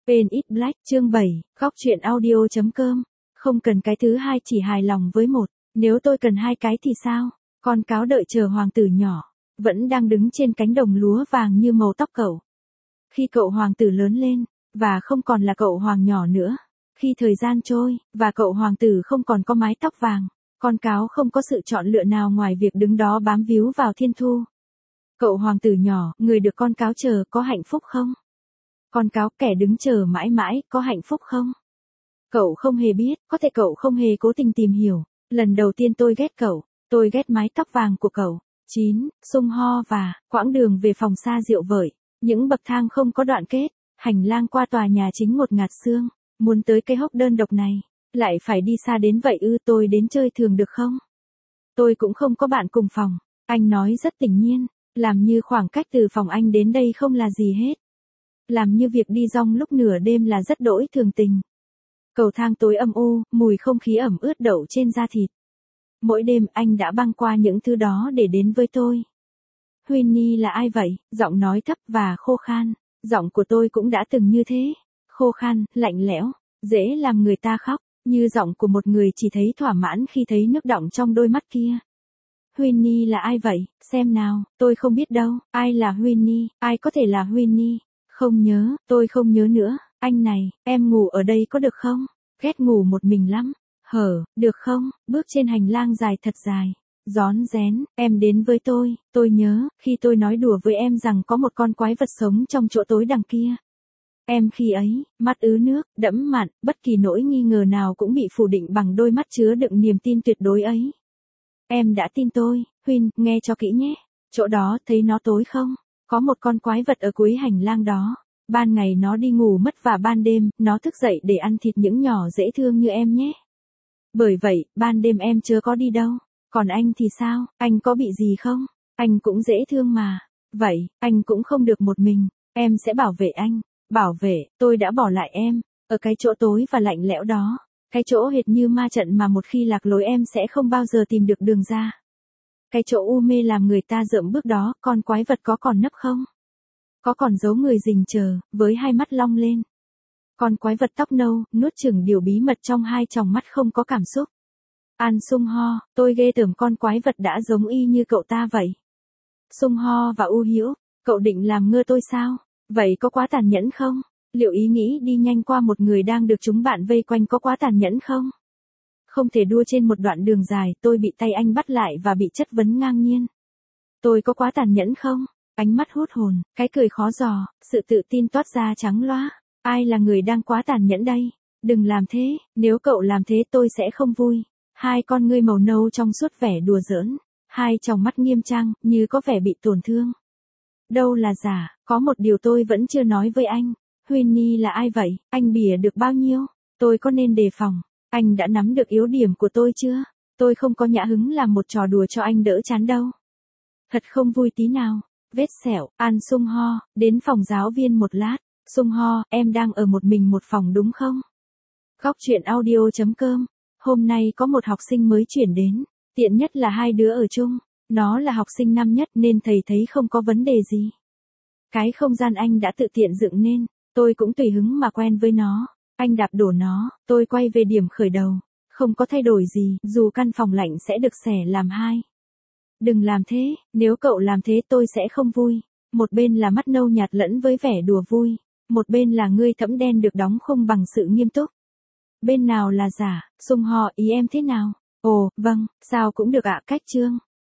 Paint It Black chương 7, góc truyện audio.com. Không cần cái thứ hai, chỉ hài lòng với một. Nếu tôi cần hai cái thì sao? Con cáo đợi chờ hoàng tử nhỏ, vẫn đang đứng trên cánh đồng lúa vàng như màu tóc cậu. Khi cậu hoàng tử lớn lên, và không còn là cậu hoàng nhỏ nữa. Khi thời gian trôi, và cậu hoàng tử không còn có mái tóc vàng, con cáo không có sự chọn lựa nào ngoài việc đứng đó bám víu vào thiên thu. Cậu hoàng tử nhỏ, người được con cáo chờ, có hạnh phúc không? Con cáo kẻ đứng chờ mãi mãi, có hạnh phúc không? Cậu không hề biết, có thể cậu không hề cố tình tìm hiểu. Lần đầu tiên tôi ghét cậu, tôi ghét mái tóc vàng của cậu. 9. Sung ho và, quãng đường về phòng xa rượu vợi. Những bậc thang không có đoạn kết, hành lang qua tòa nhà chính ngột ngạt sương. Muốn tới cái hốc đơn độc này, lại phải đi xa đến vậy ư? Tôi đến chơi thường được không? Tôi cũng không có bạn cùng phòng. Anh nói rất tình nhiên, làm như khoảng cách từ phòng anh đến đây không là gì hết. Làm như việc đi rong lúc nửa đêm là rất đỗi thường tình. Cầu thang tối âm u, mùi không khí ẩm ướt đậu trên da thịt. Mỗi đêm anh đã băng qua những thứ đó để đến với tôi. Winnie là ai vậy? Giọng nói thấp và khô khan. Giọng của tôi cũng đã từng như thế. Khô khan, lạnh lẽo, dễ làm người ta khóc. Như giọng của một người chỉ thấy thỏa mãn khi thấy nước đọng trong đôi mắt kia. Winnie là ai vậy? Xem nào, tôi không biết đâu. Ai là Winnie? Ai có thể là Winnie? Không nhớ, tôi không nhớ nữa. Anh này, em ngủ ở đây có được không? Ghét ngủ một mình lắm. Được không? Bước trên hành lang dài thật dài. Rón rén, em đến với tôi nhớ, khi tôi nói đùa với em rằng có một con quái vật sống trong chỗ tối đằng kia. Em khi ấy, mắt ứ nước, đẫm mặn, bất kỳ nỗi nghi ngờ nào cũng bị phủ định bằng đôi mắt chứa đựng niềm tin tuyệt đối ấy. Em đã tin tôi, Huynh, nghe cho kỹ nhé. Chỗ đó, thấy nó tối không? Có một con quái vật ở cuối hành lang đó. Ban ngày nó đi ngủ mất và ban đêm, nó thức dậy để ăn thịt những nhỏ dễ thương như em nhé. Bởi vậy, ban đêm em chớ có đi đâu. Còn anh thì sao, anh có bị gì không? Anh cũng dễ thương mà. Vậy, anh cũng không được một mình. Em sẽ bảo vệ anh. Bảo vệ, tôi đã bỏ lại em. Ở cái chỗ tối và lạnh lẽo đó. Cái chỗ hệt như ma trận mà một khi lạc lối em sẽ không bao giờ tìm được đường ra. Cái chỗ u mê làm người ta rợm bước đó. Con quái vật có còn nấp không? Có còn giấu người rình chờ, với hai mắt long lên. Con quái vật tóc nâu, nuốt chửng điều bí mật trong hai tròng mắt không có cảm xúc. An Sung Ho, tôi ghê tởm con quái vật đã giống y như cậu ta vậy. Sung Ho và U Hữu, cậu định làm ngơ tôi sao? Vậy có quá tàn nhẫn không? Liệu ý nghĩ đi nhanh qua một người đang được chúng bạn vây quanh có quá tàn nhẫn không? Không thể đua trên một đoạn đường dài, tôi bị tay anh bắt lại và bị chất vấn ngang nhiên. Tôi có quá tàn nhẫn không? Ánh mắt hút hồn, cái cười khó dò, sự tự tin toát ra trắng loá. Ai là người đang quá tàn nhẫn đây? Đừng làm thế, nếu cậu làm thế tôi sẽ không vui. Hai con ngươi màu nâu trong suốt vẻ đùa giỡn. Hai tròng mắt nghiêm trang, như có vẻ bị tổn thương. Đâu là giả, có một điều tôi vẫn chưa nói với anh. Winnie là ai vậy? Anh bỉa được bao nhiêu? Tôi có nên đề phòng? Anh đã nắm được yếu điểm của tôi chưa? Tôi không có nhã hứng làm một trò đùa cho anh đỡ chán đâu. Thật không vui tí nào. Vết sẹo, An Sung Ho, đến phòng giáo viên một lát. Sung Ho, em đang ở một mình một phòng đúng không? Góc truyện audio.com. Hôm nay có một học sinh mới chuyển đến. Tiện nhất là hai đứa ở chung. Nó là học sinh năm nhất nên thầy thấy không có vấn đề gì. Cái không gian anh đã tự tiện dựng nên. Tôi cũng tùy hứng mà quen với nó. Anh đạp đổ nó, tôi quay về điểm khởi đầu. Không có thay đổi gì, dù căn phòng lạnh sẽ được xẻ làm hai. Đừng làm thế, nếu cậu làm thế tôi sẽ không vui. Một bên là mắt nâu nhạt lẫn với vẻ đùa vui. Một bên là ngươi thẫm đen được đóng khung bằng sự nghiêm túc. Bên nào là giả? Sung Ho, ý em thế nào? Ồ, vâng, sao cũng được ạ. Cách chương.